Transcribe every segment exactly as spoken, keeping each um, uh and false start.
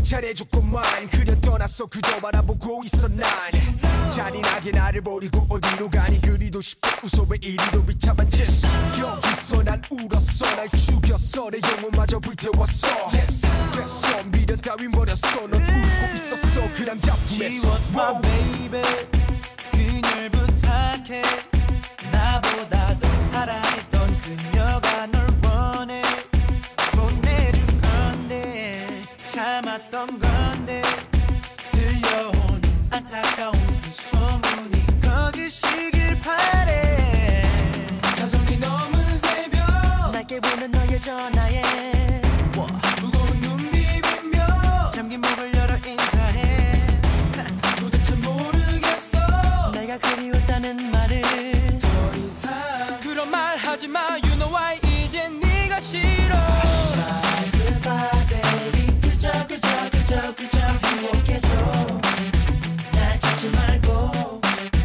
잘해줬구만. 그려 떠났어 그저 바라보고 있어 난. 잔인하게 나를 버리고 어디로 가니. 그리도 싶어 웃어 왜 이리도 비참한 짓. 여기서 난 울었어. 날 죽였어. 내 영혼마저 불태웠어. yes. 됐어 미련 따윈 버렸어. 넌 울고 있었어 그 남자 품에서. She was my baby. 그녀를 부탁해. 나보다 더 사랑했던 그녀가 널 원해. 보내준 건데 참았던 건데 들려오는 안타까운 그 소문이 거짓이길 바래. 자성이 넘은 새벽 날 깨우는 너의 전화에 무거운 눈 비비며 잠긴 목을 열어 인사해. 도대체 모르겠어 내가 그리웠다는 말을. 더 이상 그런 말 하지마. You know why 이젠 네가 싫어. Bye goodbye baby. 그저 그저 그저 그저 행복해져. 날 찾지 말고.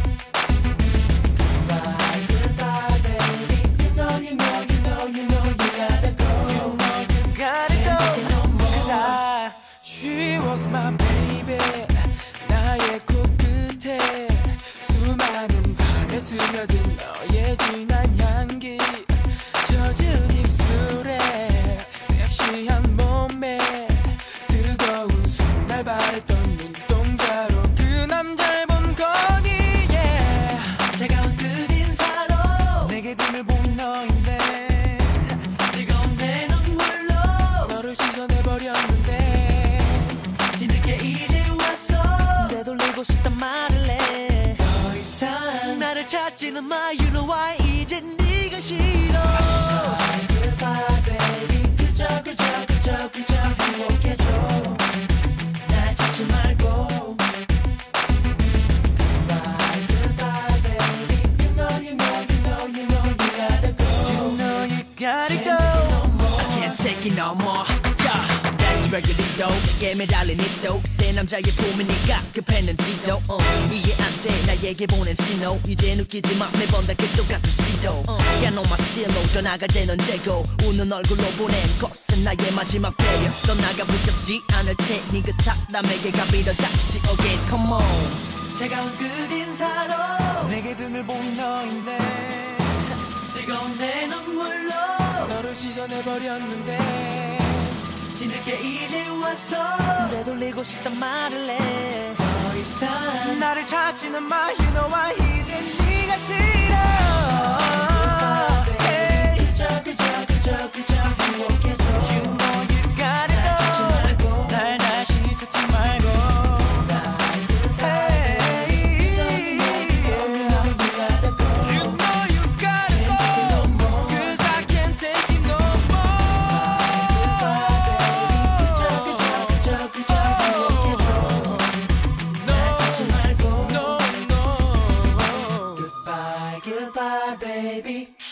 Bye goodbye baby. You know you know you know you know you gotta go. You know you gotta go. No more. Cause I She was my baby. 나의 코끝에 수많은 밤에 스며든 너의 진한 향기. 젖은 입술에 섹시한 몸에 뜨거운 손 날 바랬던 눈동자로 그 남자를 본 거니. yeah. 차가운 끝인사로 내게 등을 보인 너인데 뜨거운 내 눈물로 너를 씻어내버렸는데 뒤늦게 이제 왔어. 되돌리고 싶단 말을 해. 더 이상 나를 찾지는 마. You know why 이제 네가 싫어. Bye goodbye baby. 그저 그저 그저 그저 행복해져. 날 찾지 말고. Bye goodbye baby. You know you know you know you know you gotta go. You know you gotta go. I can't take it no more. Yeah. 발견이도 내게 매달린 이도 새 남자의 품이니까 급했는지도 uh. 이해 안돼 나에게 보낸 신호. 이제 느끼지 마 매번 다 그 똑같은 시도. uh. Yeah, no my stilo 떠나갈 때는 재고 웃는 얼굴로 보낸 것은 나의 마지막 배려. 넌 나가 붙잡지 않을 테니 그 사람에게 가비려 다시 again come on. 차가운 끝인사로 내게 등을 보인 너인데 뜨거운 내 눈물로 너를 씻어내버렸는데 뒤늦게 이제 왔어. 되돌리고 싶단 말을 해. 더 이상 나를 찾지는 마. You know why 이제 네가 싫어. Hey. 그저 그저 그저 그저 행복해져. You know you gotta go. 날 찾지 말고. 날 다시 찾지 말고. Hey. You know you gotta go. You know you gotta go. Cause I can't take it no more. Goodbye, goodbye, baby.